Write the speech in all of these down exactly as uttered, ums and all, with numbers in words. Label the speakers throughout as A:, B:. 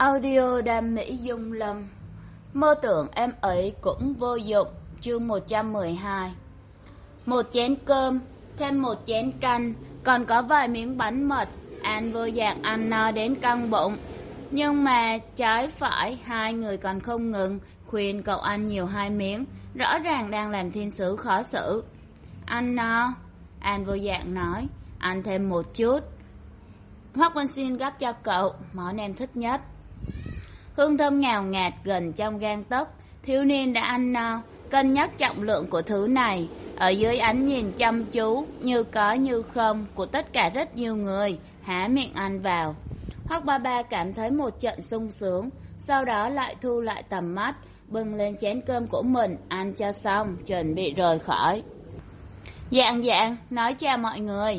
A: Audio đam mỹ dung lâm. Mơ tưởng em ấy cũng vô dụng. Chương một trăm mười hai. Một chén cơm, thêm một chén canh, còn có vài miếng bánh mật. An vô dạng ăn no đến căng bụng. Nhưng mà trái phải hai người còn không ngừng khuyên cậu ăn nhiều hai miếng, rõ ràng đang làm thiên sứ khó xử. Ăn no, An vô dạng nói, ăn thêm một chút. Hoắc Vân Xuyên gắp cho cậu món em thích nhất. Hương thơm ngào ngạt gần trong gang tấc, thiếu niên đã ăn no, cân nhắc trọng lượng của thứ này. Ở dưới ánh nhìn chăm chú như có như không của tất cả rất nhiều người, há miệng ăn vào. Hoắc ba ba cảm thấy một trận sung sướng, sau đó lại thu lại tầm mắt, bưng lên chén cơm của mình, ăn cho xong, chuẩn bị rời khỏi. Dạng dạng, nói chào mọi người.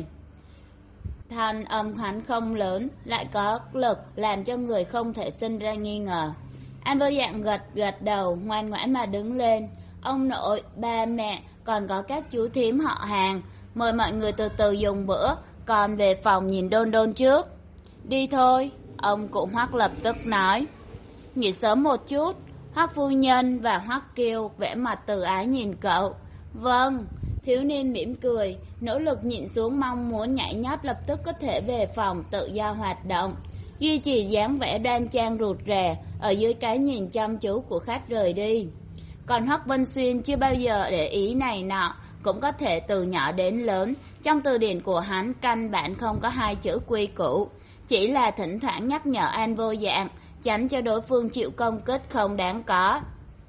A: Thanh âm hắn không lớn, lại có lực làm cho người không thể sinh ra nghi ngờ. An vô dạng gật gật đầu, ngoan ngoãn mà đứng lên. Ông nội, ba mẹ, còn có các chú thím họ hàng, mời mọi người từ từ dùng bữa, còn về phòng nhìn Đôn Đôn trước. Đi thôi, ông cụ Hoắc lập tức nói. Nghỉ sớm một chút. Hoắc phu nhân và Hoắc Kiêu vẽ mặt từ ái nhìn cậu. Vâng. Thiếu niên mỉm cười, nỗ lực nhịn xuống mong muốn nhảy nhót lập tức có thể về phòng tự do hoạt động, duy trì dáng vẻ đoan trang rụt rè ở dưới cái nhìn chăm chú của khách rời đi. Còn Hoắc Vân Xuyên chưa bao giờ để ý này nọ, cũng có thể từ nhỏ đến lớn, trong từ điển của hắn căn bản không có hai chữ quy củ, chỉ là thỉnh thoảng nhắc nhở An vô dạng, tránh cho đối phương chịu công kích không đáng có.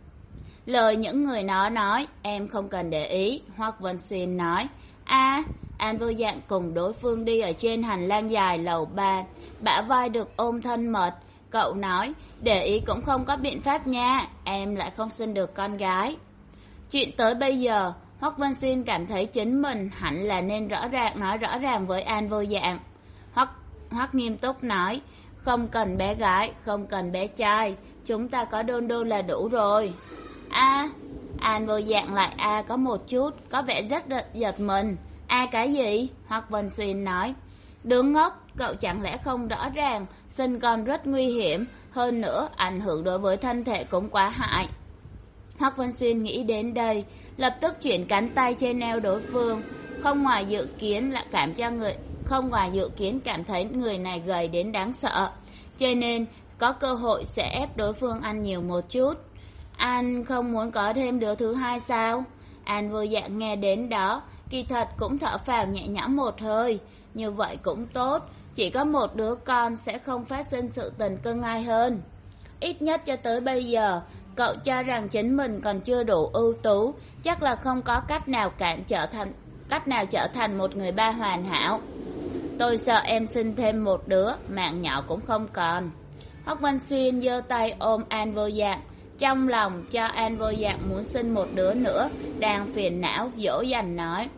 A: Lời những người nó nói, em không cần để ý, Hoắc Vân Xuyên nói. A, à, An vô dạng cùng đối phương đi ở trên hành lang dài lầu ba, bả vai được ôm thân mật. Cậu nói, để ý cũng không có biện pháp nha, em lại không sinh được con gái. Chuyện tới bây giờ, Hoắc Vân Xuyên cảm thấy chính mình hẳn là nên rõ ràng nói rõ ràng với An vô dạng. Hoắc Hoắc nghiêm túc nói, không cần bé gái, không cần bé trai, chúng ta có Đôn Đôn là đủ rồi. A, à, An vô dạng lại a à có một chút, có vẻ rất giật mình. A à, cái gì? Hoắc Vân Xuyên nói. Đứa ngốc, cậu chẳng lẽ không rõ ràng, sinh con rất nguy hiểm, hơn nữa ảnh hưởng đối với thân thể cũng quá hại. Hoắc Vân Xuyên nghĩ đến đây, lập tức chuyển cánh tay trên eo đối phương, không ngoài dự kiến là cảm cho người, không ngoài dự kiến cảm thấy người này gầy đến đáng sợ, cho nên có cơ hội sẽ ép đối phương ăn nhiều một chút. An không muốn có thêm đứa thứ hai sao? An vô dạng nghe đến đó, kỳ thật cũng thở phào nhẹ nhõm một hơi. Như vậy cũng tốt, chỉ có một đứa con sẽ không phát sinh sự tình cưng ai hơn. Ít nhất cho tới bây giờ, cậu cho rằng chính mình còn chưa đủ ưu tú, chắc là không có cách nào cản trở thành cách nào trở thành một người ba hoàn hảo. Tôi sợ em sinh thêm một đứa, mạng nhỏ cũng không còn. Hoắc Văn Xuyên giơ tay ôm An vô dạng, trong lòng cho An vô dạng muốn sinh một đứa nữa, đang phiền não dỗ dành nói.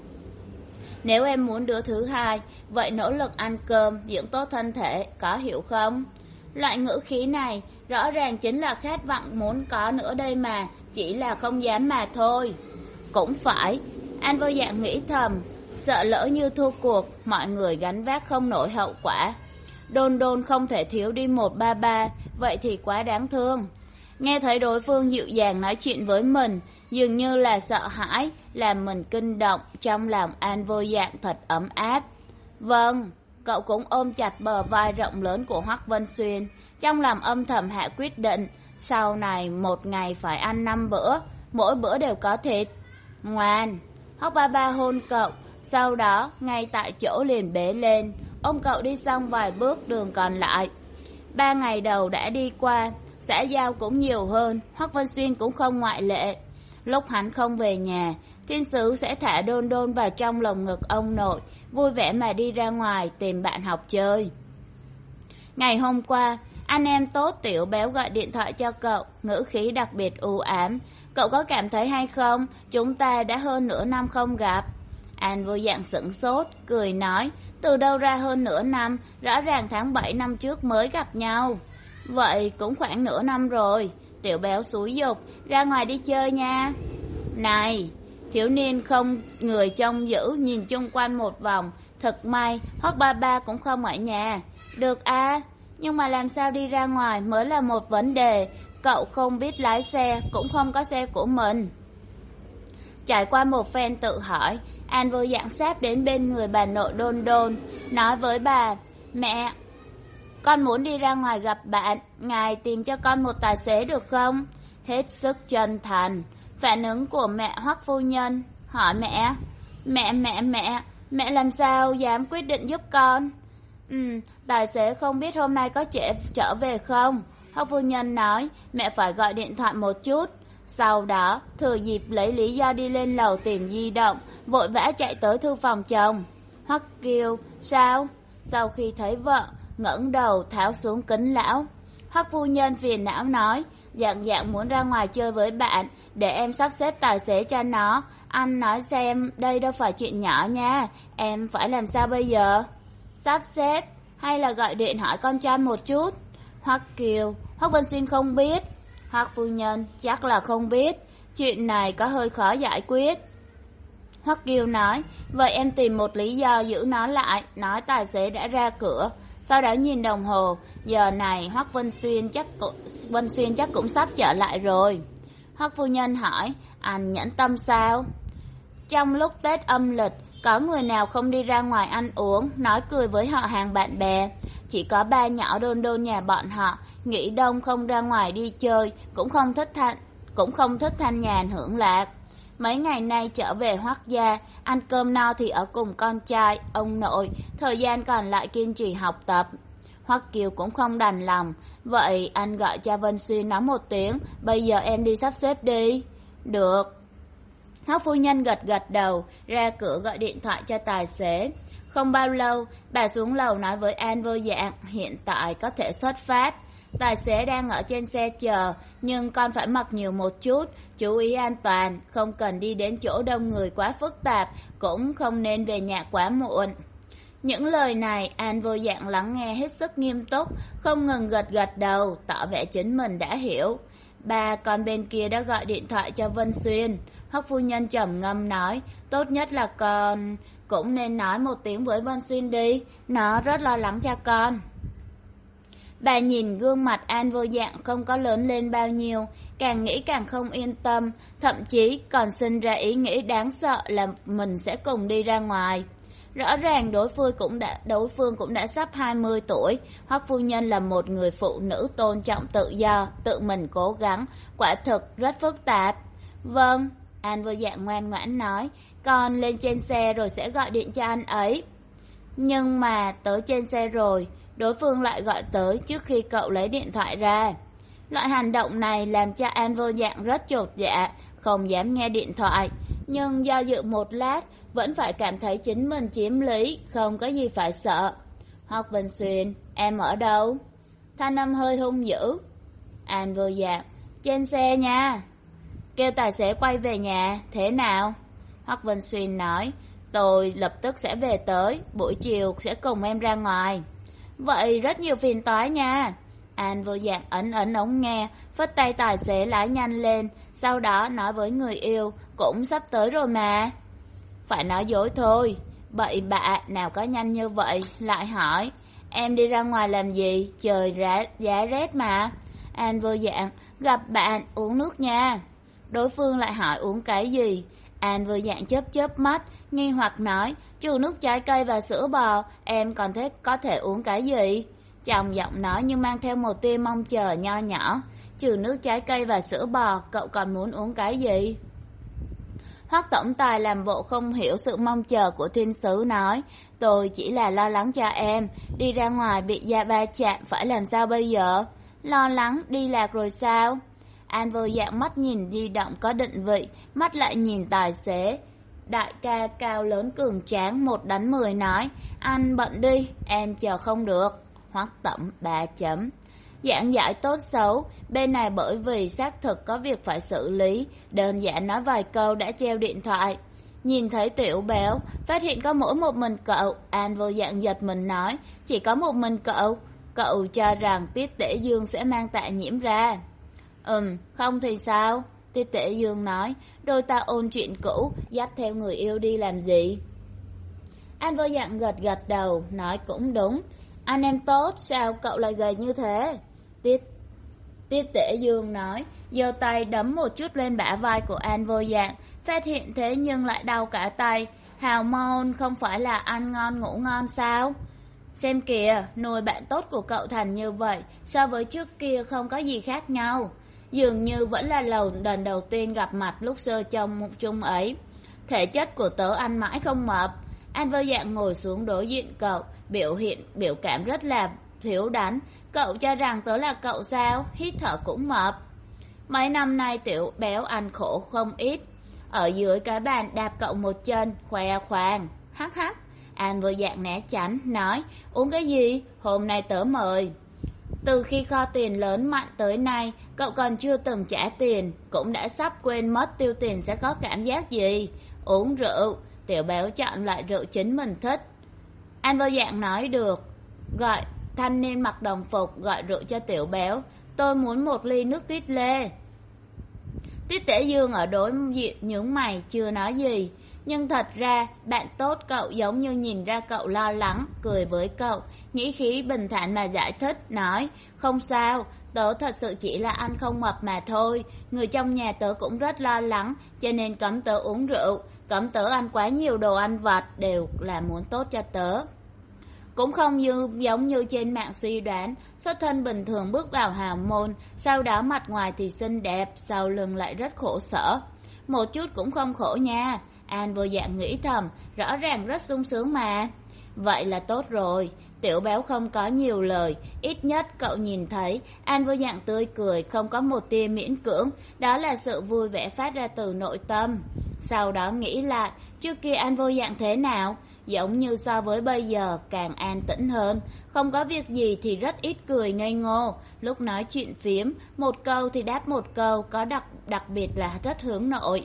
A: Nếu em muốn đứa thứ hai, vậy nỗ lực ăn cơm, dưỡng tốt thân thể, có hiểu không? Loại ngữ khí này rõ ràng chính là khát vọng muốn có nữa đây mà, chỉ là không dám mà thôi. Cũng phải, An vô dạng nghĩ thầm, sợ lỡ như thua cuộc, mọi người gánh vác không nổi hậu quả. Đôn Đôn không thể thiếu đi một ba ba, vậy thì quá đáng thương. Nghe thấy đối phương dịu dàng nói chuyện với mình, dường như là sợ hãi, làm mình kinh động, trong lòng An vô dạng thật ấm áp. Vâng, cậu cũng ôm chặt bờ vai rộng lớn của Hoắc Vân Xuyên, trong lòng âm thầm hạ quyết định, sau này một ngày phải ăn năm bữa, mỗi bữa đều có thịt. Ngoan, Hoắc ba ba hôn cậu, sau đó ngay tại chỗ liền bế lên, ôm cậu đi xong vài bước đường còn lại. Ba ngày đầu đã đi qua, xã giao cũng nhiều hơn, Hoắc Vân Xuyên cũng không ngoại lệ. Lúc hắn không về nhà, thiên sứ sẽ thả Đôn Đôn vào trong lồng ngực ông nội, vui vẻ mà đi ra ngoài tìm bạn học chơi. Ngày hôm qua, anh em tốt Tiểu Béo gọi điện thoại cho cậu, ngữ khí đặc biệt u ám. Cậu có cảm thấy hay không, chúng ta đã hơn nửa năm không gặp. An vô dạng sửng sốt, cười nói, từ đâu ra hơn nửa năm, rõ ràng tháng bảy năm trước mới gặp nhau. Vậy cũng khoảng nửa năm rồi. Tiểu Béo xúi giục, ra ngoài đi chơi nha. Này, thiếu niên không người trông giữ nhìn chung quanh một vòng, thật may Hoắc ba ba cũng không ở nhà. Được a. Nhưng mà làm sao đi ra ngoài mới là một vấn đề. Cậu không biết lái xe, cũng không có xe của mình. Trải qua một phen tự hỏi, An vô dạng sáp đến bên người bà nội Đôn Đôn, nói với bà: Mẹ, con muốn đi ra ngoài gặp bạn, ngài tìm cho con một tài xế được không? Hết sức chân thành. Phản ứng của mẹ Hoắc phu nhân hỏi mẹ: Mẹ, mẹ, mẹ, mẹ làm sao dám quyết định giúp con? Ừ, tài xế không biết hôm nay có trễ trở về không? Hoắc phu nhân nói: Mẹ phải gọi điện thoại một chút. Sau đó, thừa dịp lấy lý do đi lên lầu tìm di động, vội vã chạy tới thư phòng chồng. Hoắc Kiều: Sao? Sau khi thấy vợ, ngẩng đầu tháo xuống kính lão. Hoắc phu nhân phiền não nói: Dạng dạng muốn ra ngoài chơi với bạn, để em sắp xếp tài xế cho nó. Anh nói xem, đây đâu phải chuyện nhỏ nha, em phải làm sao bây giờ? Sắp xếp hay là gọi điện hỏi con trai một chút? Hoắc Kiều: Hoắc Vân Xuyên không biết. Hoắc phu nhân: Chắc là không biết, chuyện này có hơi khó giải quyết. Hoắc Kiều nói: Vậy em tìm một lý do giữ nó lại, nói tài xế đã ra cửa. Sau đó nhìn đồng hồ, giờ này Hoắc Vân Xuyên chắc cũng, Vân Xuyên chắc cũng sắp trở lại rồi. Hoắc phu nhân hỏi: Anh nhẫn tâm sao? Trong lúc Tết âm lịch, có người nào không đi ra ngoài ăn uống, nói cười với họ hàng bạn bè? Chỉ có ba nhỏ Đôn Đôn nhà bọn họ, nghỉ đông không ra ngoài đi chơi, cũng không thích thanh, cũng không thích thanh nhàn hưởng lạc. Mấy ngày nay trở về Hoắc gia, ăn cơm no thì ở cùng con trai, ông nội, thời gian còn lại kiên trì học tập. Hoắc Kiều cũng không đành lòng, vậy anh gọi cho Vân Xuyên nói một tiếng, bây giờ em đi sắp xếp đi. Được. Hoắc phu nhân gật gật đầu, ra cửa gọi điện thoại cho tài xế. Không bao lâu, bà xuống lầu nói với An vô dạng, hiện tại có thể xuất phát. Tài xế đang ở trên xe chờ, nhưng con phải mặc nhiều một chút, chú ý an toàn, không cần đi đến chỗ đông người quá phức tạp, cũng không nên về nhà quá muộn. Những lời này An vô dạng lắng nghe hết sức nghiêm túc, không ngừng gật gật đầu, tỏ vẻ chính mình đã hiểu. Ba con bên kia đã gọi điện thoại cho Vân Xuyên. Hoắc phu nhân trầm ngâm nói: Tốt nhất là con cũng nên nói một tiếng với Vân Xuyên đi, nó rất lo lắng cho con. Bà nhìn gương mặt An vô dạng không có lớn lên bao nhiêu, càng nghĩ càng không yên tâm, thậm chí còn sinh ra ý nghĩ đáng sợ là mình sẽ cùng đi ra ngoài. Rõ ràng đối phương cũng đã đối phương cũng đã sắp hai mươi tuổi, Hoắc phu nhân là một người phụ nữ tôn trọng tự do, tự mình cố gắng, quả thực rất phức tạp. Vâng, An vô dạng ngoan ngoãn nói, con lên trên xe rồi sẽ gọi điện cho anh ấy. Nhưng mà tới trên xe rồi, đối phương lại gọi tới trước khi cậu lấy điện thoại ra. Loại hành động này làm cho An vô dạng rất chột dạ, không dám nghe điện thoại. Nhưng do dự một lát, vẫn phải cảm thấy chính mình chiếm lý, không có gì phải sợ. Hoắc Vân Xuyên, em ở đâu? Thanh âm hơi hung dữ. An vô dạng, trên xe nha. Kêu tài xế quay về nhà, thế nào? Hoắc Vân Xuyên nói, tôi lập tức sẽ về tới, buổi chiều sẽ cùng em ra ngoài. Vậy rất nhiều phiền toái nha. An vô dạng ấn ấn ống nghe, phất tay tài xế lái nhanh lên, sau đó nói với người yêu, cũng sắp tới rồi mà. Phải nói dối thôi, bậy bạ nào có nhanh như vậy, lại hỏi, em đi ra ngoài làm gì, trời rá, giá rét mà. An vô dạng, gặp bạn uống nước nha. Đối phương lại hỏi uống cái gì. An vô dạng chớp chớp mắt, nghi hoặc nói, trừ nước trái cây và sữa bò, em còn thích có thể uống cái gì? Trong giọng nói như mang theo một tia mong chờ nho nhỏ, trừ nước trái cây và sữa bò, cậu còn muốn uống cái gì? Hoắc tổng tài làm bộ không hiểu sự mong chờ của thiên sứ nói, tôi chỉ là lo lắng cho em, đi ra ngoài bị da va chạm phải làm sao bây giờ? Lo lắng đi lạc rồi sao? An vô dạng mắt nhìn di động có định vị, mắt lại nhìn tài xế. Đại ca cao lớn cường tráng một đánh mười nói, anh bận đi, em chờ không được. Hoắc tổng ba chấm. Giảng giải tốt xấu, bên này bởi vì xác thực có việc phải xử lý, đơn giản nói vài câu đã treo điện thoại. Nhìn thấy Tiểu Béo, phát hiện có mỗi một mình cậu, An vô dạng giật mình nói, chỉ có một mình cậu, cậu cho rằng Tiết Tể Dương sẽ mang Tạ Nhiễm ra. Ừm, không thì sao? Tiết Tể Dương nói, đôi ta ôn chuyện cũ, dắt theo người yêu đi làm gì? An vô dạng gật gật đầu, nói cũng đúng. Anh em tốt, sao cậu lại gầy như thế? Tiết Tiết Tể Dương nói, giơ tay đấm một chút lên bả vai của An Vô Dạng, phát hiện thế nhưng lại đau cả tay. Hào môn không phải là ăn ngon ngủ ngon sao? Xem kìa, nuôi bạn tốt của cậu thành như vậy, so với trước kia không có gì khác nhau. Dường như vẫn là lần lần đầu tiên gặp mặt lúc sơ trong một chung ấy. Thể chất của tớ ăn mãi không mập. An Vô Dạng ngồi xuống đối diện cậu, biểu hiện biểu cảm rất là thiếu đánh. Cậu cho rằng tớ là cậu sao? Hít thở cũng mập. Mấy năm nay Tiểu Béo ăn khổ không ít. Ở dưới cái bàn đạp cậu một chân, khoe khoang. Hắc hắc. An Vô Dạng né tránh, nói, uống cái gì? Hôm nay tớ mời. Từ khi kho tiền lớn mạnh tới nay, cậu còn chưa từng trả tiền, cũng đã sắp quên mất tiêu tiền sẽ có cảm giác gì. Uống rượu. Tiểu Béo chọn loại rượu chính mình thích. An Vô Dạng nói được. Gọi thanh niên mặc đồng phục gọi rượu cho Tiểu Béo. Tôi muốn một ly nước tuyết lê. Tiết Tể Dương ở đối diện nhướng mày chưa nói gì. Nhưng thật ra bạn tốt cậu giống như nhìn ra cậu lo lắng, cười với cậu, nghĩ khí bình thản mà giải thích, nói, không sao, tớ thật sự chỉ là ăn không mập mà thôi. Người trong nhà tớ cũng rất lo lắng, cho nên cấm tớ uống rượu, cấm tớ ăn quá nhiều đồ ăn vặt, đều là muốn tốt cho tớ. Cũng không như giống như trên mạng suy đoán, xuất thân bình thường bước vào hào môn, sau đó mặt ngoài thì xinh đẹp, sau lưng lại rất khổ sở. Một chút cũng không khổ nha. An Vô Dạng nghĩ thầm, rõ ràng rất sung sướng mà. Vậy là tốt rồi. Tiểu Béo không có nhiều lời, ít nhất cậu nhìn thấy An Vô Dạng tươi cười, không có một tia miễn cưỡng, đó là sự vui vẻ phát ra từ nội tâm. Sau đó nghĩ lại, trước kia An Vô Dạng thế nào? Giống như so với bây giờ càng an tĩnh hơn, không có việc gì thì rất ít cười ngây ngô, lúc nói chuyện phiếm, một câu thì đáp một câu, có đặc đặc biệt là rất hướng nội.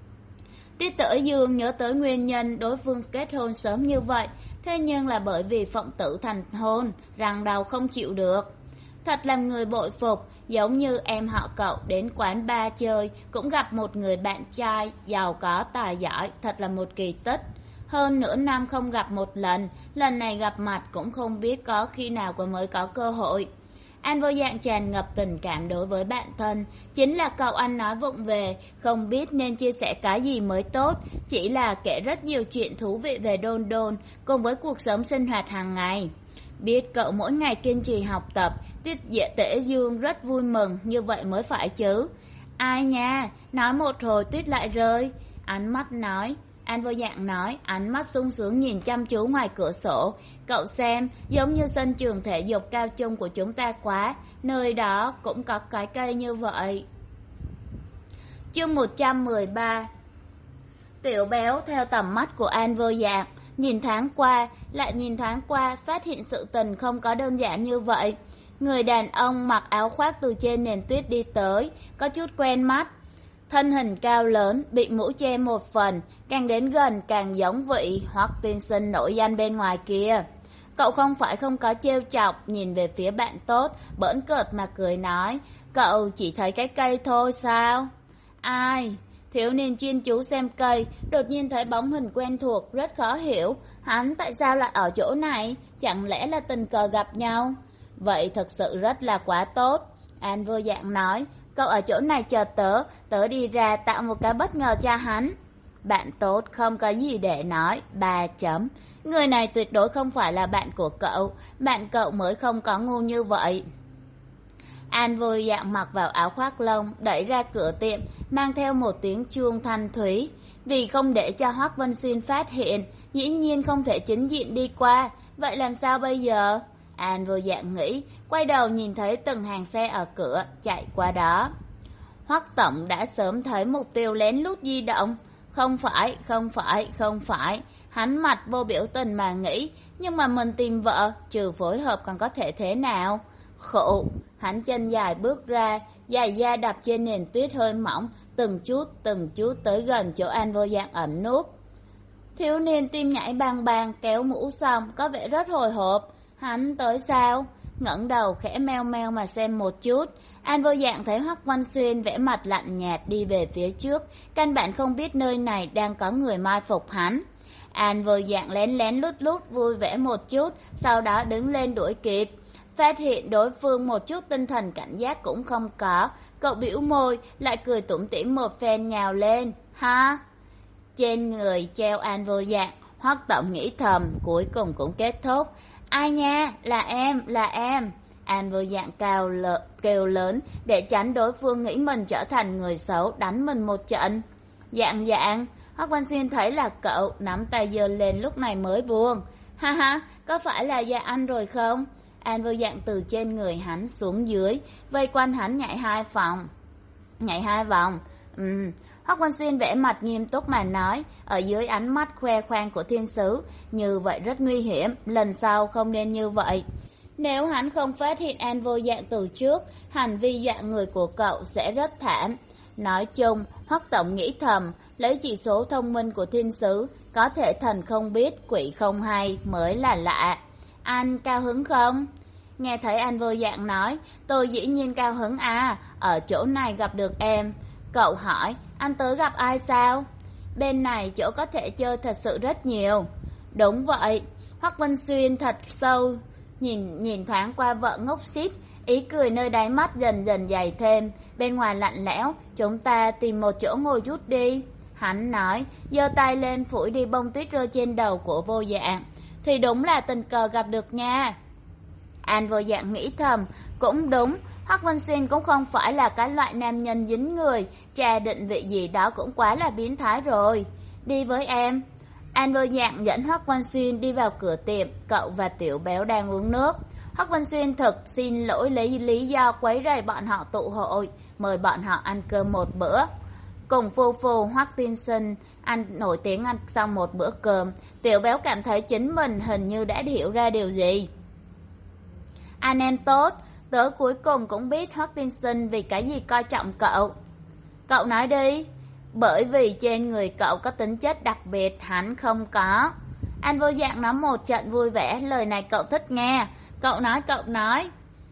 A: Tiết Tể Dương nhớ tới nguyên nhân đối phương kết hôn sớm như vậy, thế nhưng là bởi vì Phụng Tử thành hôn, rằng đầu không chịu được. Thật làm người bội phục, giống như em họ cậu đến quán bar chơi, cũng gặp một người bạn trai giàu có tài giỏi, thật là một kỳ tích. Hơn nửa năm không gặp một lần, lần này gặp mặt cũng không biết có khi nào mới có cơ hội. An Vô Dạng tràn ngập tình cảm đối với bạn thân, chính là cậu ăn nói vụng về, không biết nên chia sẻ cái gì mới tốt, chỉ là kể rất nhiều chuyện thú vị về Đôn Đôn, cùng với cuộc sống sinh hoạt hàng ngày. Biết cậu mỗi ngày kiên trì học tập, Tiết Tể Dương rất vui mừng, như vậy mới phải chứ. Ai nha, nói một hồi tuyết lại rơi. Ánh mắt nói, An Vô Dạng nói, ánh mắt sung sướng nhìn chăm chú ngoài cửa sổ. Cậu xem, giống như sân trường thể dục cao trung của chúng ta quá, nơi đó cũng có cái cây như vậy. Chương một trăm mười ba. Tiểu Béo theo tầm mắt của An Vô Dạng, nhìn tháng qua, lại nhìn tháng qua, phát hiện sự tình không có đơn giản như vậy. Người đàn ông mặc áo khoác từ trên nền tuyết đi tới, có chút quen mắt. Thân hình cao lớn, bị mũ che một phần, càng đến gần càng giống vị Hoắc tiên sinh nổi danh bên ngoài kia. Cậu không phải không có trêu chọc, nhìn về phía bạn tốt, bỡn cợt mà cười nói, cậu chỉ thấy cái cây thôi sao? Ai? Thiếu niên chuyên chú xem cây, đột nhiên thấy bóng hình quen thuộc, rất khó hiểu. Hắn tại sao lại ở chỗ này? Chẳng lẽ là tình cờ gặp nhau? Vậy thật sự rất là quá tốt. An Vô Dạng nói, cậu ở chỗ này chờ tớ, tớ đi ra tạo một cái bất ngờ cho hắn. Bạn tốt không có gì để nói, ba chấm. Người này tuyệt đối không phải là bạn của cậu, bạn cậu mới không có ngu như vậy. An Vô Dạng mặc vào áo khoác lông, đẩy ra cửa tiệm, mang theo một tiếng chuông thanh thúy. Vì không để cho Hoắc Vân Xuyên phát hiện, dĩ nhiên không thể chính diện đi qua, vậy làm sao bây giờ? An Vô Dạng nghĩ, quay đầu nhìn thấy từng hàng xe ở cửa, chạy qua đó. Hoắc tổng đã sớm thấy mục tiêu lén lút di động. Không phải, không phải, không phải. Hắn mặt vô biểu tình mà nghĩ, nhưng mà mình tìm vợ, trừ phối hợp còn có thể thế nào? Khụ, hắn chân dài bước ra, giày da đập trên nền tuyết hơi mỏng, từng chút, từng chút tới gần chỗ An Vô Dạng ẩn núp. Thiếu niên tim nhảy bang bang, kéo mũ xong, có vẻ rất hồi hộp. Hắn tới sao? Ngẩng đầu khẽ meo meo mà xem một chút. An Vô Dạng thấy Hoắc Văn Xuyên vẽ mặt lạnh nhạt đi về phía trước, căn bản không biết nơi này đang có người mai phục hắn. An vô dạng lén lén lút lút vui vẻ một chút, sau đó đứng lên đuổi kịp. Phát hiện đối phương một chút tinh thần cảnh giác cũng không có, cậu bĩu môi, lại cười tủm tỉm một phen nhào lên. Ha! Trên người treo An vô dạng, Hoắc Tổng nghĩ thầm, cuối cùng cũng kết thúc. Ai nha, là em, là em. An vô dạng cao lợ, kêu lớn để tránh đối phương nghĩ mình trở thành người xấu, đánh mình một trận. Dạng dạng, Hoắc Văn Xuyên thấy là cậu, nắm tay giơ lên lúc này mới buông. Ha ha, có phải là Dạ Anh rồi không? An vô dạng từ trên người hắn xuống dưới, vây quanh hắn nhảy hai vòng. Nhảy hai vòng. Ừm. Hoắc Văn Xuyên vẽ mặt nghiêm túc mà nói, ở dưới ánh mắt khoe khoang của thiên sứ, như vậy rất nguy hiểm, lần sau không nên như vậy. Nếu hắn không phát hiện An vô dạng từ trước, hành vi dạng người của cậu sẽ rất thảm. Nói chung, Hoắc Tổng nghĩ thầm, lấy chỉ số thông minh của thiên sứ, có thể thần không biết, quỷ không hay mới là lạ. Anh cao hứng không? Nghe thấy An vô dạng nói, tôi dĩ nhiên cao hứng à, ở chỗ này gặp được em. Cậu hỏi, anh tới gặp ai sao? Bên này chỗ có thể chơi thật sự rất nhiều. Đúng vậy. Hoắc Văn Xuyên thật sâu, nhìn nhìn thoáng qua vợ ngốc xít, ý cười nơi đáy mắt dần dần dày thêm. Bên ngoài lạnh lẽo, chúng ta tìm một chỗ ngồi chút đi. Hắn nói, giơ tay lên phủi đi bông tuyết rơi trên đầu của vô dạng. Thì đúng là tình cờ gặp được nha. An vô dạng nghĩ thầm, cũng đúng, Hoắc Văn Xuyên cũng không phải là cái loại nam nhân dính người, trà định vị gì đó cũng quá là biến thái rồi. Đi với em. An vô dạng dẫn Hoắc Văn Xuyên đi vào cửa tiệm, cậu và Tiểu Béo đang uống nước. Hoắc Văn Xuyên thực xin lỗi lấy lý do quấy rầy bọn họ tụ hội, mời bọn họ ăn cơm một bữa. Cùng phu phu Hoắc Tiên Sinh ăn nổi tiếng ăn xong một bữa cơm, Tiểu Béo cảm thấy chính mình hình như đã hiểu ra điều gì. Anh em tốt, tới cuối cùng cũng biết Hoắc Tiên Sinh vì cái gì coi trọng cậu. Cậu nói đi. Bởi vì trên người cậu có tính chất đặc biệt, hắn không có. Anh vô dạng nói một trận vui vẻ, lời này cậu thích nghe. Cậu nói, cậu nói.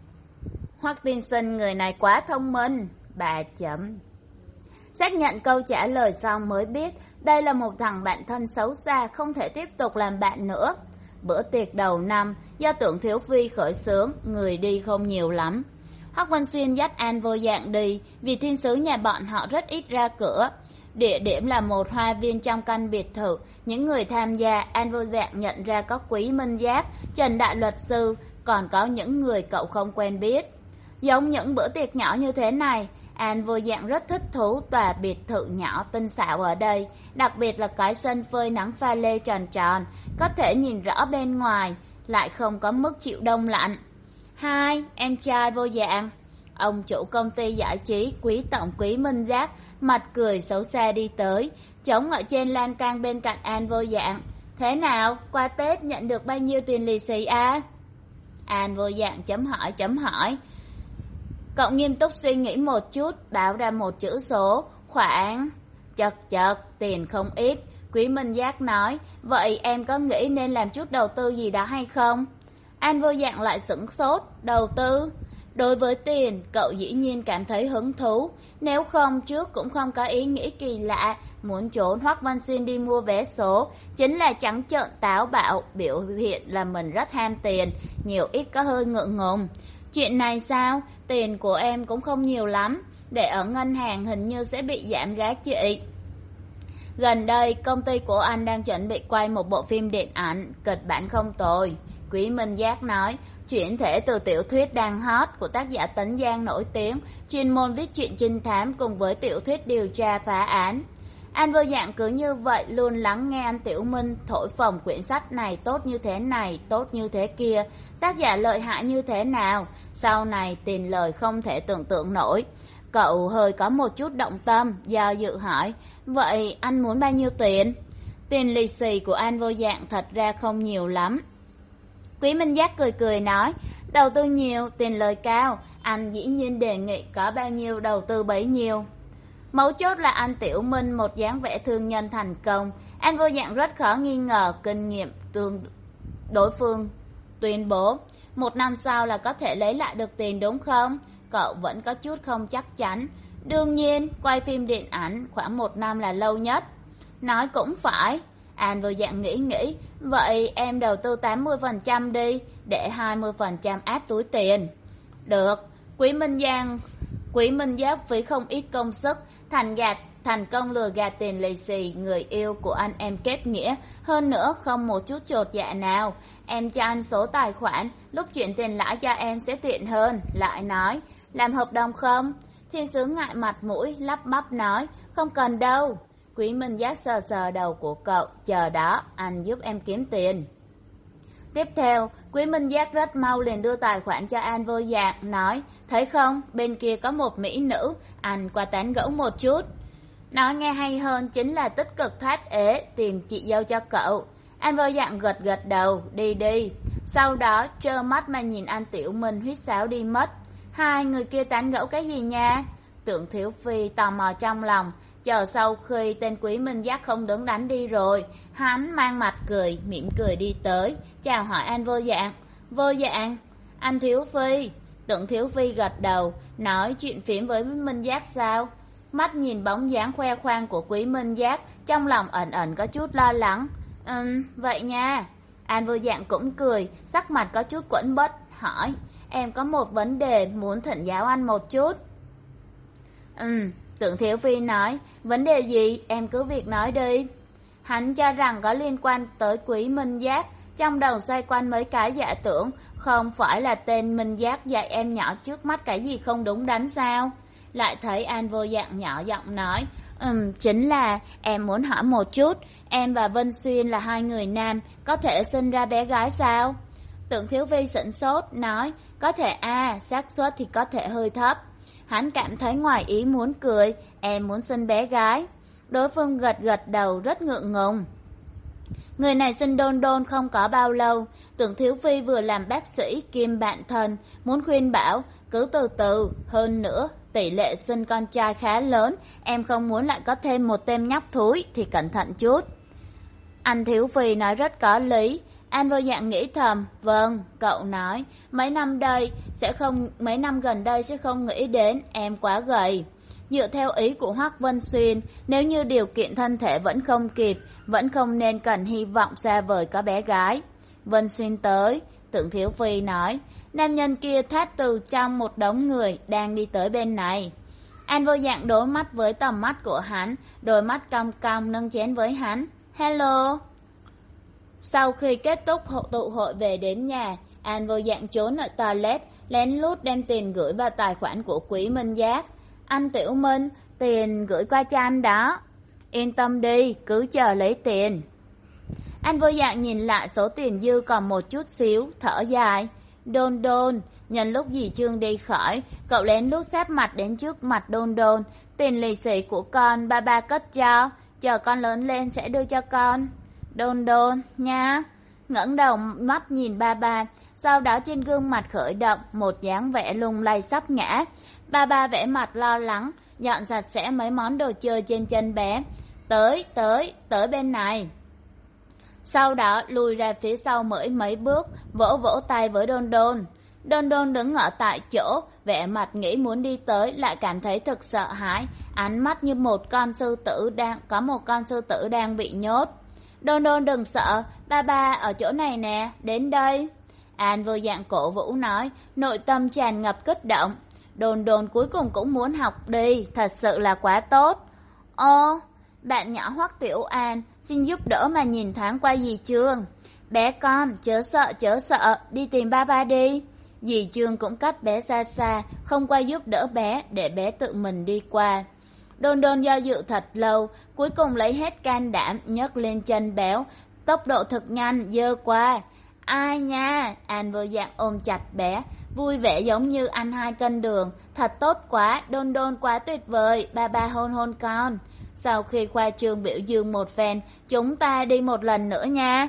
A: Hoắc Tiên Sinh người này quá thông minh. Bà chấm. Xác nhận câu trả lời xong mới biết đây là một thằng bạn thân xấu xa, không thể tiếp tục làm bạn nữa. Bữa tiệc đầu năm do Tưởng Thiếu Phi khởi xướng, người đi không nhiều lắm. Hoắc Văn Xuyên dắt An vô dạng đi, vì thiên sứ nhà bọn họ rất ít ra cửa. Địa điểm là một hoa viên trong căn biệt thự. Những người tham gia, An vô dạng nhận ra có Quý Minh Giác, Trần Đại Luật Sư, còn có những người cậu không quen biết. Giống những bữa tiệc nhỏ như thế này, An vô dạng rất thích thú tòa biệt thự nhỏ tinh xảo ở đây, đặc biệt là cái sân phơi nắng pha lê tròn tròn, có thể nhìn rõ bên ngoài, lại không có mức chịu đông lạnh. Hai, em trai vô dạng. Ông chủ công ty giải trí Quý Tổng Quý Minh Giác mặt cười xấu xa đi tới, chống ở trên lan can bên cạnh An vô dạng. Thế nào, qua Tết nhận được bao nhiêu tiền lì xì à? An vô dạng chấm hỏi chấm hỏi. Cậu nghiêm túc suy nghĩ một chút, báo ra một chữ số, khoảng... Chật chật, tiền không ít. Quý Minh Giác nói, vậy em có nghĩ nên làm chút đầu tư gì đó hay không? An vô dạng lại sửng sốt, đầu tư? Đối với tiền, cậu dĩ nhiên cảm thấy hứng thú. Nếu không trước cũng không có ý nghĩ kỳ lạ, muốn trốn Hoắc Văn Xuyên đi mua vé số, chính là trắng trợn táo bạo, biểu hiện là mình rất ham tiền, nhiều ít có hơi ngượng ngùng. Chuyện này sao? Tiền của em cũng không nhiều lắm, để ở ngân hàng hình như sẽ bị giảm giá trị. Gần đây, công ty của anh đang chuẩn bị quay một bộ phim điện ảnh, kịch bản không tồi. Quý Minh Giác nói, chuyển thể từ tiểu thuyết đang hot của tác giả Tấn Giang nổi tiếng, chuyên môn viết truyện trinh thám cùng với tiểu thuyết điều tra phá án. An vô dạng cứ như vậy luôn lắng nghe anh Tiểu Minh thổi phồng quyển sách này tốt như thế này, tốt như thế kia, tác giả lợi hại như thế nào, sau này tiền lời không thể tưởng tượng nổi. Cậu hơi có một chút động tâm, do dự hỏi, vậy anh muốn bao nhiêu tiền? Tiền lì xì của An vô dạng thật ra không nhiều lắm. Quý Minh Giác cười cười nói, đầu tư nhiều, tiền lời cao, anh dĩ nhiên đề nghị có bao nhiêu đầu tư bấy nhiêu. Mấu chốt là anh Tiểu Minh một dáng vẻ thương nhân thành công, An vô dạng rất khó nghi ngờ kinh nghiệm tương đối phương tuyên bố, một năm sau là có thể lấy lại được tiền đúng không? Cậu vẫn có chút không chắc chắn. Đương nhiên, quay phim điện ảnh khoảng một năm là lâu nhất. Nói cũng phải. An vô dạng nghĩ nghĩ, vậy em đầu tư tám mươi phần trăm đi, để hai mươi phần trăm áp túi tiền. Được, Quý Minh Giang, Quý Minh Giác phí không ít công sức, thành gạt, thành công lừa gạt tiền lì xì người yêu của anh em kết nghĩa, hơn nữa không một chút chột dạ nào. Em cho anh số tài khoản, lúc chuyển tiền lãi cho em sẽ tiện hơn. Lại nói, làm hợp đồng không? Thiên Sứ ngại mặt mũi, lắp bắp nói, không cần đâu. Quý Minh Giác sờ sờ đầu của cậu, chờ đó, anh giúp em kiếm tiền. Tiếp theo, Quý Minh Giác rất mau liền đưa tài khoản cho An vô dạng, nói, thấy không, bên kia có một mỹ nữ, anh qua tán gẫu một chút. Nói nghe hay hơn chính là tích cực thoát ế, tìm chị dâu cho cậu. An vô dạng gật gật đầu, đi đi. Sau đó, trơ mắt mà nhìn An Tiểu Minh huýt sáo đi mất. Hai người kia tán gẫu cái gì nha? Tưởng Thiếu Phi tò mò trong lòng, chờ sau khi tên Quý Minh Giác không đứng đánh đi rồi, hắn mang mặt cười, mỉm cười đi tới, chào hỏi An vô dạng. Vô dạng, anh Thiếu Phi. Tưởng Thiếu Phi gật đầu, nói chuyện phím với Minh Giác sao? Mắt nhìn bóng dáng khoe khoang của Quý Minh Giác, trong lòng ẩn ẩn có chút lo lắng. Ừm, vậy nha. An vô dạng cũng cười, sắc mặt có chút quẫn bất, hỏi, em có một vấn đề muốn thỉnh giáo anh một chút. Ừm, Tưởng Thiếu Phi nói, vấn đề gì, em cứ việc nói đi. Hắn cho rằng có liên quan tới Quý Minh Giác, trong đầu xoay quanh mấy cái giả tưởng, không phải là tên Minh Giác dạy em nhỏ trước mắt cái gì không đúng đắn sao? Lại thấy An vô dạng nhỏ giọng nói, Ừm, chính là em muốn hỏi một chút, em và Vân Xuyên là hai người nam, có thể sinh ra bé gái sao? Tưởng Thiếu Phi sửng sốt, nói, có thể à, xác suất thì có thể hơi thấp. Hắn cảm thấy ngoài ý muốn cười, em muốn sinh bé gái. Đối phương gật gật đầu rất ngượng ngùng. Người này sinh đôn đôn không có bao lâu, Tưởng Thiếu Phi vừa làm bác sĩ kiêm bạn thân, muốn khuyên bảo, cứ từ từ, hơn nữa, tỷ lệ sinh con trai khá lớn, em không muốn lại có thêm một tên nhóc thúi thì cẩn thận chút. Anh Thiếu Phi nói rất có lý. An vô dạng nghĩ thầm, vâng, cậu nói, mấy năm đây sẽ không, mấy năm gần đây sẽ không nghĩ đến, em quá gầy. Dựa theo ý của Hoắc Vân Xuyên, nếu như điều kiện thân thể vẫn không kịp, vẫn không nên cần hy vọng xa vời có bé gái. Vân Xuyên tới, Tưởng Thiếu Phi nói, nam nhân kia thoát từ trong một đống người đang đi tới bên này. An vô dạng đối mắt với tầm mắt của hắn, đôi mắt cong cong nâng chén với hắn. Hello. Sau khi kết thúc hội tụ hội về đến nhà, An vô dạng trốn ở toilet, lén lút đem tiền gửi vào tài khoản của Quý Minh Giác. Anh Tiểu Minh, tiền gửi qua cho anh đó. Yên tâm đi, cứ chờ lấy tiền. Anh vô dạng nhìn lại số tiền dư còn một chút xíu, thở dài. Đôn đôn, nhân lúc dì Trương đi khỏi, cậu lén lút sáp mặt đến trước mặt đôn đôn. Tiền lì xì của con ba ba cất cho, chờ con lớn lên sẽ đưa cho con. Đôn đôn, nha. Ngẩng đầu mắt nhìn ba ba, sau đó trên gương mặt khởi động một dáng vẻ lung lay sắp ngã. Ba ba vẽ mặt lo lắng, dọn sạch sẽ mấy món đồ chơi trên chân bé. Tới, tới, tới bên này. Sau đó lùi ra phía sau mới mấy bước, vỗ vỗ tay với đôn đôn. Đôn đôn đứng ở tại chỗ, vẻ mặt nghĩ muốn đi tới, lại cảm thấy thực sợ hãi, ánh mắt như một con sư tử đang, có một con sư tử đang bị nhốt. Đôn đôn đừng sợ, ba ba ở chỗ này nè, đến đây. An vô dạng cổ vũ nói, nội tâm tràn ngập kích động. Đôn đôn cuối cùng cũng muốn học đi, thật sự là quá tốt. Ô, bạn nhỏ Hoắc Tiểu An, xin giúp đỡ mà nhìn thoáng qua dì Trương. Bé con, chớ sợ chớ sợ, đi tìm ba ba đi. Dì Trương cũng cách bé xa xa, không qua giúp đỡ bé, để bé tự mình đi qua. Đôn đôn do dự thật lâu, cuối cùng lấy hết can đảm, nhấc lên chân béo, tốc độ thực nhanh, dơ qua. Ai nha, An vô dạng ôm chặt bé, vui vẻ giống như ăn hai cân đường, thật tốt quá, đôn đôn quá tuyệt vời, ba ba hôn hôn con. Sau khi khoa trương biểu dương một phen, chúng ta đi một lần nữa nha.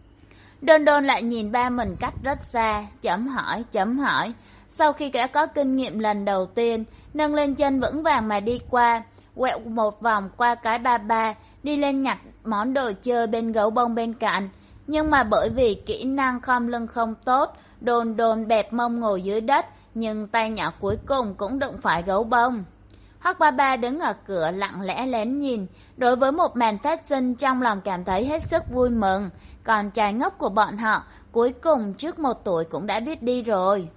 A: Đôn đôn lại nhìn ba mình cách rất xa, chấm hỏi, chấm hỏi. Sau khi đã có kinh nghiệm lần đầu tiên, nâng lên chân vững vàng mà đi qua, quẹo một vòng qua cái ba ba, đi lên nhặt món đồ chơi bên gấu bông bên cạnh. Nhưng mà bởi vì kỹ năng khom lưng không tốt, đôn đôn bẹp mông ngồi dưới đất, nhưng tay nhỏ cuối cùng cũng đụng phải gấu bông. Hoắc ba ba đứng ở cửa lặng lẽ lén nhìn. Đối với một màn phát sinh, trong lòng cảm thấy hết sức vui mừng. Còn trai ngốc của bọn họ cuối cùng trước một tuổi cũng đã biết đi rồi.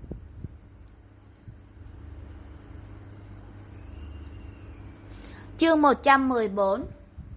A: Chương một trăm mười bốn.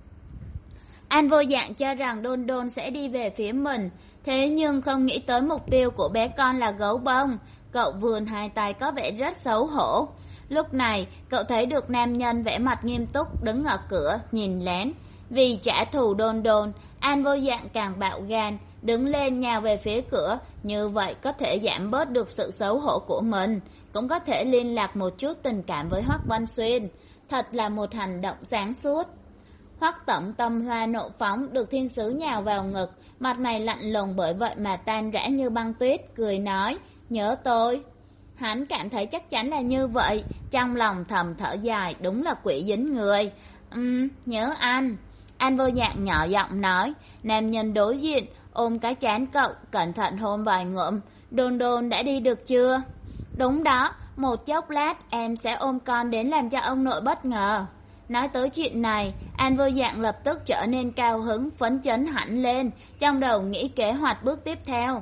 A: An Vô Dạng cho rằng Đôn Đôn sẽ đi về phía mình, thế nhưng không nghĩ tới mục tiêu của bé con là gấu bông. Cậu vươn hai tay có vẻ rất xấu hổ. Lúc này cậu thấy được nam nhân vẻ mặt nghiêm túc đứng ở cửa nhìn lén. Vì trả thù Đôn Đôn, An Vô Dạng càng bạo gan, đứng lên nhào về phía cửa. Như vậy có thể giảm bớt được sự xấu hổ của mình, cũng có thể liên lạc một chút tình cảm với Hoắc Văn Xuyên. Thật là một hành động sáng suốt. Hoắc Tổng tâm hoa nộ phóng được thiên sứ nhào vào ngực, mặt mày lạnh lùng bởi vậy mà tan rã như băng tuyết, cười nói, nhớ tôi. Hắn cảm thấy chắc chắn là như vậy, trong lòng thầm thở dài, đúng là quỷ dính người. Ừm, nhớ anh. An Vô Dạng nhỏ giọng nói. Nam nhân đối diện ôm cái trán cậu, cẩn thận hôn vài ngụm. Đôn Đôn đã đi được chưa? Đúng đó, một chốc lát em sẽ ôm con đến làm cho ông nội bất ngờ. Nói tới chuyện này, An Vô Dạng lập tức trở nên cao hứng, phấn chấn hẳn lên, trong đầu nghĩ kế hoạch bước tiếp theo.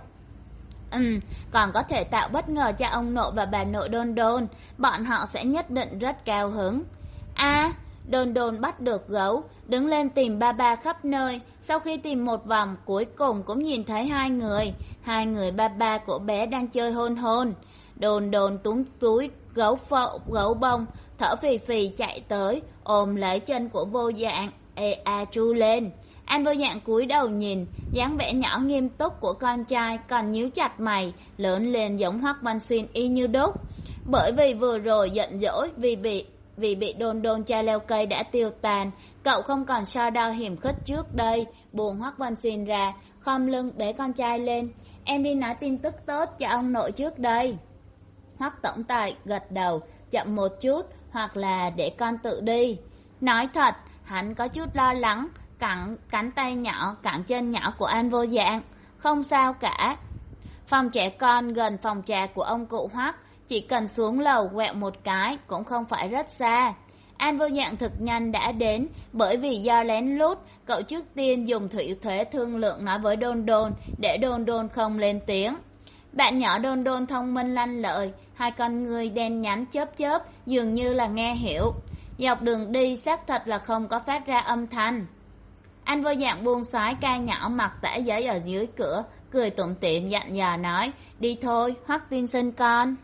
A: Ừm, còn có thể tạo bất ngờ cho ông nội và bà nội Đôn Đôn, bọn họ sẽ nhất định rất cao hứng. A, à, Đôn Đôn bắt được gấu, đứng lên tìm ba ba khắp nơi. Sau khi tìm một vòng, cuối cùng cũng nhìn thấy hai người. Hai người ba ba của bé đang chơi hôn hôn. Đôn Đôn túm túi gấu phậu, gấu bông, thở phì phì chạy tới, ôm lấy chân của Vô Dạng, ê a chu lên. An Vô Dạng cúi đầu nhìn, dáng vẻ nhỏ nghiêm túc của con trai còn nhíu chặt mày, lớn lên giống Hoắc Văn Xuyên y như đúc. Bởi vì vừa rồi giận dỗi vì bị vì bị Đôn Đôn cha leo cây đã tiêu tàn, cậu không còn so đo hiểm khích trước đây, buông Hoắc Văn Xuyên ra, khom lưng bế con trai lên. Em đi nói tin tức tốt cho ông nội trước đây. Hoắc tổng tài gật đầu, chậm một chút, hoặc là để con tự đi. Nói thật, hắn có chút lo lắng, cẳng cánh tay nhỏ, cẳng chân nhỏ của An Vô Dạng. Không sao cả. Phòng trẻ con gần phòng trà của ông cụ Hoắc, chỉ cần xuống lầu quẹo một cái cũng không phải rất xa. An Vô Dạng thực nhanh đã đến, bởi vì do lén lút, cậu trước tiên dùng thủy thuế thương lượng nói với Đôn Đôn, để Đôn Đôn không lên tiếng. Bạn nhỏ Đôn Đôn thông minh lanh lợi, hai con người đen nhánh chớp chớp, dường như là nghe hiểu. Dọc đường đi xác thật là không có phát ra âm thanh. An Vô Dạng buông xoái ca nhỏ mặc tã giấy ở dưới cửa, cười tủm tỉm dặn dò nói, đi thôi, Hoắc tiên sinh con.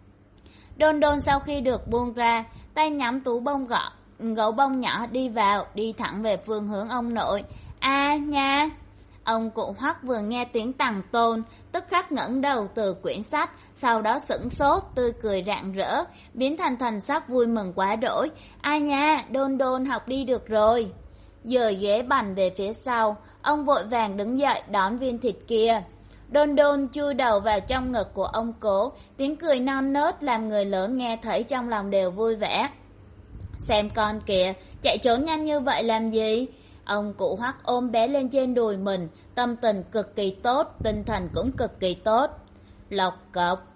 A: Đôn Đôn sau khi được buông ra, tay nhắm tú bông gọ, gấu bông nhỏ đi vào, đi thẳng về phương hướng ông nội. A nha! Ông cụ Hoắc vừa nghe tiếng tằng tôn, tức khắc ngẩng đầu từ quyển sách, sau đó sửng sốt, tươi cười rạng rỡ, biến thành thần sắc vui mừng quá đỗi. Ai nha, Đôn Đôn học đi được rồi. Dời ghế bành về phía sau, ông vội vàng đứng dậy đón viên thịt kia. Đôn Đôn chui đầu vào trong ngực của ông cố, tiếng cười non nớt làm người lớn nghe thấy trong lòng đều vui vẻ. Xem con kìa, chạy trốn nhanh như vậy làm gì? Ông cụ Hoắc ôm bé lên trên đùi mình, tâm tình cực kỳ tốt, tinh thần cũng cực kỳ tốt. Lộc cộc.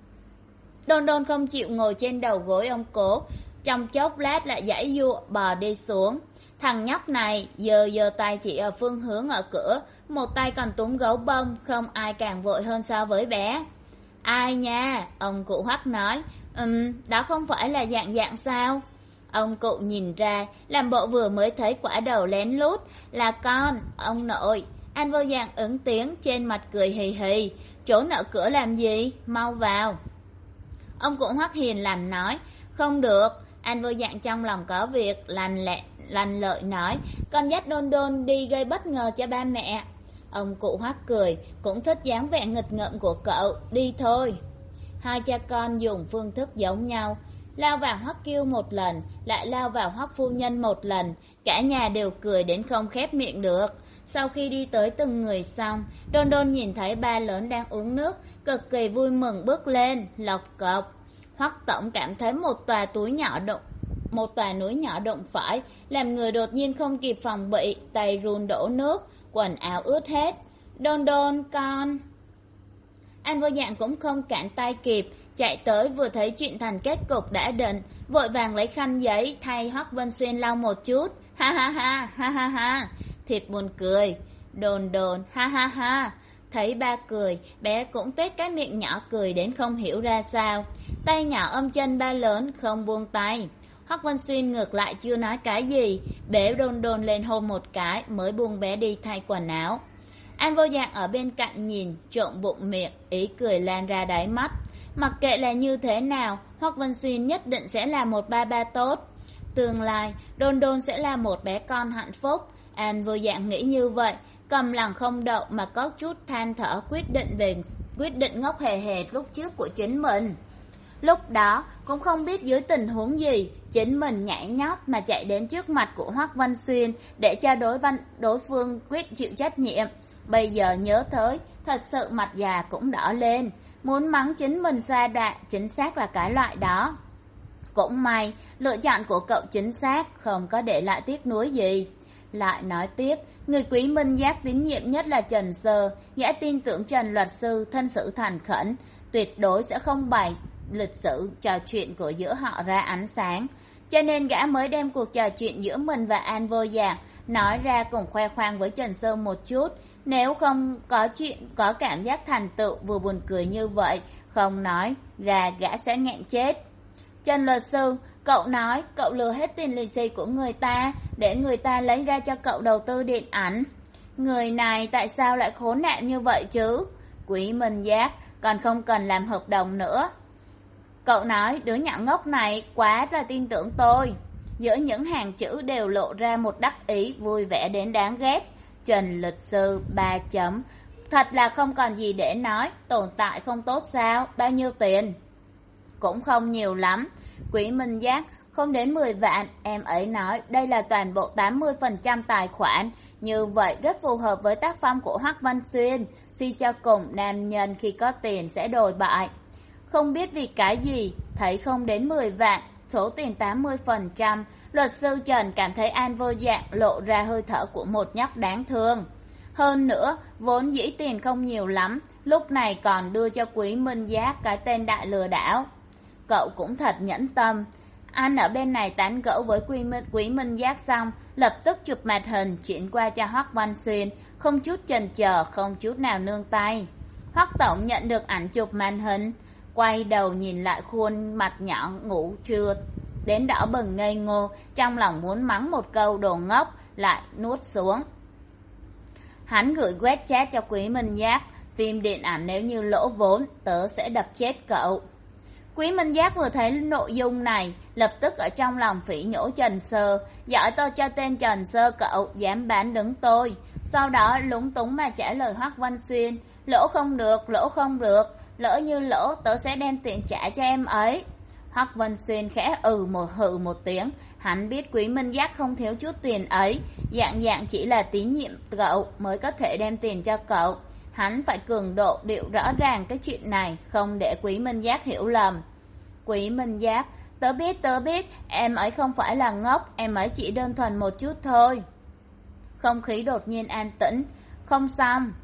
A: Đôn Đôn không chịu ngồi trên đầu gối ông cố, trong chốc lát lại giãy giụa bò đi xuống. Thằng nhóc này giờ giờ tay chỉ ở phương hướng ở cửa, một tay còn túm gấu bông, không ai càng vội hơn so với bé. Ai nha, ông cụ Hoắc nói, ừm, đó không phải là Dạng Dạng sao? Ông cụ nhìn ra, làm bộ vừa mới thấy quả đầu lén lút, là con, ông nội. An Vô Dạng ứng tiếng, trên mặt cười hì hì, trốn ở cửa làm gì, mau vào. Ông cụ Hoắc hiền lành nói, không được. An Vô Dạng trong lòng có việc, lành lẹ, lành lợi nói, con dắt Đôn Đôn đi gây bất ngờ cho ba mẹ. Ông cụ Hoắc cười, cũng thích dáng vẻ nghịch ngợm của cậu, đi thôi. Hai cha con dùng phương thức giống nhau, lao vào Hoắc Kiêu một lần, lại lao vào Hoắc phu nhân một lần, cả nhà đều cười đến không khép miệng được. Sau khi đi tới từng người xong, Đôn Đôn nhìn thấy ba lớn đang uống nước, cực kỳ vui mừng bước lên, lộc cộc. Hoắc tổng cảm thấy một tòa túi nhỏ động, một tòa núi nhỏ động phải, làm người đột nhiên không kịp phòng bị, tay run đổ nước, quần áo ướt hết. Đôn Đôn con. An Vô Dạng cũng không cản tay kịp, chạy tới vừa thấy chuyện thành kết cục đã định, vội vàng lấy khăn giấy thay Hoắc Vân Xuyên lau một chút. Ha ha ha, ha ha ha, thiệt buồn cười. Đồn đồn, ha ha ha. Thấy ba cười, bé cũng tét cái miệng nhỏ cười đến không hiểu ra sao. Tay nhỏ ôm chân ba lớn, không buông tay. Hoắc Vân Xuyên ngược lại chưa nói cái gì, bé đồn đồn lên hôn một cái mới buông bé đi thay quần áo. An Vô Dạng ở bên cạnh nhìn, trộn bụng miệng, ý cười lan ra đáy mắt. Mặc kệ là như thế nào, Hoắc Vân Xuyên nhất định sẽ là một ba ba tốt. Tương lai, đồn đồn sẽ là một bé con hạnh phúc. An Vô Dạng nghĩ như vậy, cầm lòng không đậu mà có chút than thở quyết định về quyết định ngốc hề hề lúc trước của chính mình. Lúc đó cũng không biết dưới tình huống gì, chính mình nhảy nhót mà chạy đến trước mặt của Hoắc Vân Xuyên để cho đối văn đối phương quyết chịu trách nhiệm. Bây giờ nhớ tới, thật sự mặt già cũng đỏ lên, muốn mắng chính mình xoa đạ, chính xác là cái loại đó. Cũng may, lựa chọn của cậu chính xác, không có để lại tiếc nuối gì. Lại nói tiếp, người Quý Minh Giác tín nhiệm nhất là Trần Sơ, gã tin tưởng Trần luật sư thân xử thành khẩn, tuyệt đối sẽ không bày lịch sử trò chuyện của giữa họ ra ánh sáng. Cho nên gã mới đem cuộc trò chuyện giữa mình và An Vô Dạng nói ra cùng khoe khoang với Trần Sơ một chút. Nếu không có chuyện có cảm giác thành tựu vừa buồn cười như vậy, không nói ra gã sẽ nghẹn chết. Trần luật sư, cậu nói cậu lừa hết tiền lì xì của người ta để người ta lấy ra cho cậu đầu tư điện ảnh. Người này tại sao lại khốn nạn như vậy chứ? Quý Minh Giác còn không cần làm hợp đồng nữa. Cậu nói đứa nhỏ ngốc này quá là tin tưởng tôi. Giữa những hàng chữ đều lộ ra một đắc ý vui vẻ đến đáng ghét. Trần luật sư ba chấm. Thật là không còn gì để nói, tồn tại không tốt sao? Bao nhiêu tiền? Cũng không nhiều lắm. Quý Minh Giác, không đến mười vạn. Em ấy nói đây là toàn bộ tám mươi phần trăm tài khoản. Như vậy rất phù hợp với tác phong của Hoắc Văn Xuyên. Suy cho cùng, nam nhân khi có tiền sẽ đồi bại. Không biết vì cái gì, thấy không đến mười vạn, số tiền tám mươi phần trăm, luật sư Trần cảm thấy An Vô Dạng lộ ra hơi thở của một nhóc đáng thương. Hơn nữa, vốn dĩ tiền không nhiều lắm, lúc này còn đưa cho Quý Minh Giác cái tên đại lừa đảo. Cậu cũng thật nhẫn tâm. Anh ở bên này tán gẫu với Quý Minh, Quý Minh Giác xong, lập tức chụp màn hình chuyển qua cho Hoắc Văn Xuyên, không chút chần chờ, không chút nào nương tay. Hoắc tổng nhận được ảnh chụp màn hình, quay đầu nhìn lại khuôn mặt nhỏ ngủ trưa đến đỏ bừng ngây ngô, trong lòng muốn mắng một câu đồ ngốc, lại nuốt xuống. Hắn gửi web chat cho Quý Minh Giác, phim điện ảnh nếu như lỗ vốn, tớ sẽ đập chết cậu. Quý Minh Giác vừa thấy nội dung này, lập tức ở trong lòng phỉ nhổ Trần Sơ, giỏi tôi cho tên Trần Sơ cậu, dám bán đứng tôi. Sau đó lúng túng mà trả lời Hoắc Văn Xuyên, lỗ không được, lỗ không được, lỡ như lỗ tớ sẽ đem tiền trả cho em ấy. Hoắc Văn Xuyên khẽ ừ một hừ một tiếng, hắn biết Quý Minh Giác không thiếu chút tiền ấy, dạng dạng chỉ là tín nhiệm cậu mới có thể đem tiền cho cậu. Hắn phải cường độ điệu rõ ràng cái chuyện này, không để Quý Minh Giác hiểu lầm. Quý Minh Giác, tớ biết tớ biết, em ấy không phải là ngốc, em ấy chỉ đơn thuần một chút thôi. Không khí đột nhiên an tĩnh, không xong.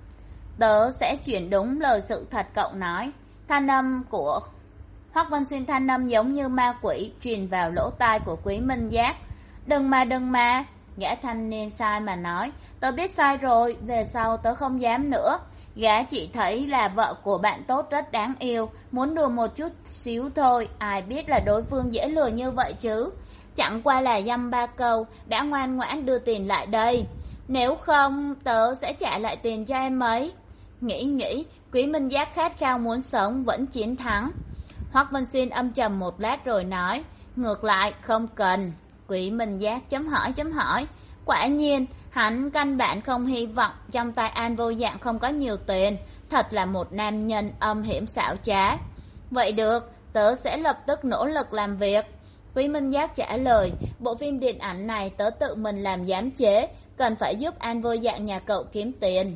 A: Tớ sẽ chuyển đúng lời sự thật cậu nói. Thanh âm của Hoắc Văn Xuyên thanh âm giống như ma quỷ truyền vào lỗ tai của Quý Minh Giác. Đừng mà đừng mà, gã thanh niên sai mà nói, tớ biết sai rồi, về sau tớ không dám nữa. Gã chỉ thấy là vợ của bạn tốt rất đáng yêu, muốn đùa một chút xíu thôi, ai biết là đối phương dễ lừa như vậy chứ. Chẳng qua là dăm ba câu, đã ngoan ngoãn đưa tiền lại đây. Nếu không, tớ sẽ trả lại tiền cho em ấy. Nghĩ nghĩ, Quý Minh Giác khát khao muốn sống vẫn chiến thắng. Hoắc Văn Xuyên âm trầm một lát rồi nói, ngược lại không cần. Quý Minh Giác chấm hỏi chấm hỏi. Quả nhiên, hắn căn bản không hy vọng trong tay An Vô Dạng không có nhiều tiền, thật là một nam nhân âm hiểm xảo trá. Vậy được, tớ sẽ lập tức nỗ lực làm việc. Quý Minh Giác trả lời, bộ phim điện ảnh này tớ tự mình làm giám chế, cần phải giúp An Vô Dạng nhà cậu kiếm tiền.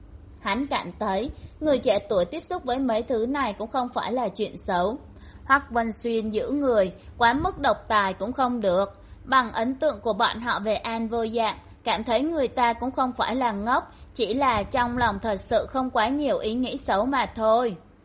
A: Hắn cảm thấy, người trẻ tuổi tiếp xúc với mấy thứ này cũng không phải là chuyện xấu. Hoắc Văn Xuyên giữ người, quá mức độc tài cũng không được. Bằng ấn tượng của bọn họ về An Vô Dạng, cảm thấy người ta cũng không phải là ngốc, chỉ là trong lòng thật sự không quá nhiều ý nghĩ xấu mà thôi.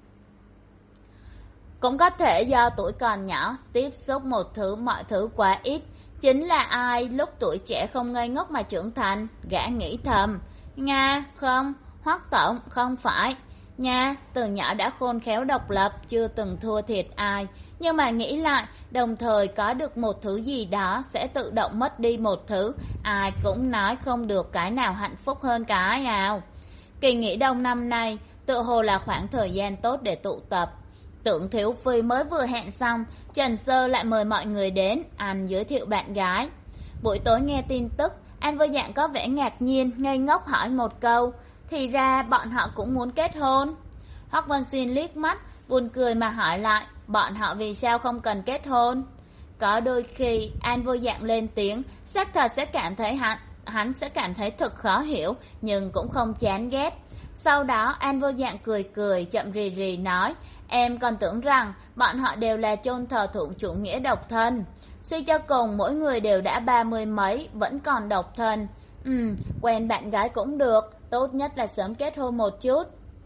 A: Cũng có thể do tuổi còn nhỏ, tiếp xúc một thứ mọi thứ quá ít. Chính là ai lúc tuổi trẻ không ngây ngốc mà trưởng thành, gã nghĩ thầm. Nga, không, Hoắc tổng, không phải. Nha, từ nhỏ đã khôn khéo độc lập, chưa từng thua thiệt ai. Nhưng mà nghĩ lại, đồng thời có được một thứ gì đó sẽ tự động mất đi một thứ. Ai cũng nói không được cái nào hạnh phúc hơn cái nào. Kỳ nghỉ đông năm nay, tự hồ là khoảng thời gian tốt để tụ tập. Tưởng Thiếu Phi mới vừa hẹn xong, Trần Sơ lại mời mọi người đến, anh giới thiệu bạn gái. Buổi tối nghe tin tức, anh Vô Dạng có vẻ ngạc nhiên, ngây ngốc hỏi một câu. Thì ra bọn họ cũng muốn kết hôn. Hoắc Vân Xuyên liếc mắt, buồn cười mà hỏi lại, bọn họ vì sao không cần kết hôn? Có đôi khi, An Vô Dạng lên tiếng, xác thật sẽ cảm thấy hắn, hắn sẽ cảm thấy thật khó hiểu, nhưng cũng không chán ghét. Sau đó, An Vô Dạng cười cười, chậm rì rì nói, em còn tưởng rằng bọn họ đều là chôn thờ thượng chủ nghĩa độc thân. Suy cho cùng, mỗi người đều đã ba mươi mấy, vẫn còn độc thân. Ừ, quen bạn gái cũng được, tốt nhất là sớm kết hôn một chút.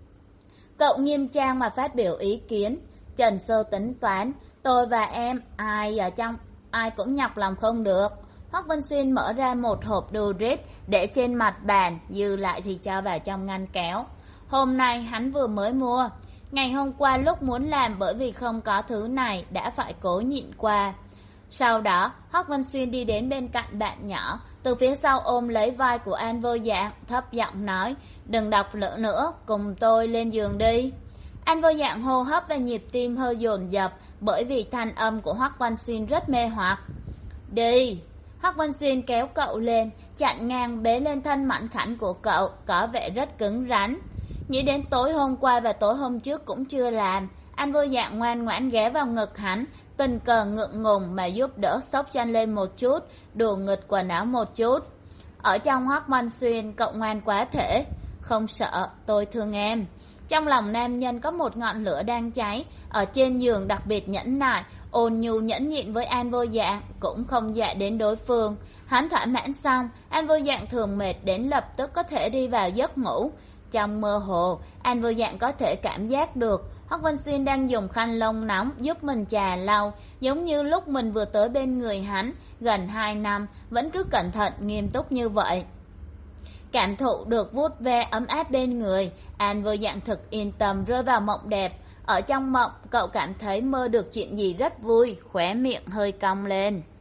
A: Cậu nghiêm trang mà phát biểu ý kiến. Trần Sơ tính toán, tôi và em, ai ở trong, ai cũng nhọc lòng không được. Hoắc Vân Xuyên mở ra một hộp đồ rít để trên mặt bàn, dư lại thì cho vào trong ngăn kéo. Hôm nay hắn vừa mới mua. Ngày hôm qua lúc muốn làm bởi vì không có thứ này đã phải cố nhịn qua. Sau đó, Hoắc Vân Xuyên đi đến bên cạnh bạn nhỏ, từ phía sau ôm lấy vai của An Vô Dạng, thấp giọng nói, đừng đọc lỡ nữa, cùng tôi lên giường đi. An Vô Dạng hô hấp và nhịp tim hơi dồn dập, bởi vì thanh âm của Hoắc Vân Xuyên rất mê hoặc. Đi! Hoắc Vân Xuyên kéo cậu lên, chặn ngang bế lên thân mảnh khảnh của cậu, có vẻ rất cứng rắn. Nghĩ đến tối hôm qua và tối hôm trước cũng chưa làm, An Vô Dạng ngoan ngoãn ghé vào ngực hắn, tình cờ ngượng ngùng mà giúp đỡ xốc chân lên một chút, đùa nghịch quần áo một chút. Ở trong Hoắc Vân Xuyên, cậu ngoan quá thể. Không sợ, tôi thương em. Trong lòng nam nhân có một ngọn lửa đang cháy, ở trên giường đặc biệt nhẫn nại, ôn nhu nhẫn nhịn với An Vô Dạng, cũng không dại đến đối phương. Hắn thỏa mãn xong, An Vô Dạng thường mệt đến lập tức có thể đi vào giấc ngủ. Trong mơ hồ, An Vô Dạng có thể cảm giác được Hoắc Vân Xuyên đang dùng khăn lông nóng giúp mình chà lau, giống như lúc mình vừa tới bên người hắn, gần hai năm, vẫn cứ cẩn thận nghiêm túc như vậy. Cảm thụ được vuốt ve ấm áp bên người, An Vô Dạng thực yên tâm rơi vào mộng đẹp. Ở trong mộng, cậu cảm thấy mơ được chuyện gì rất vui, khóe miệng hơi cong lên.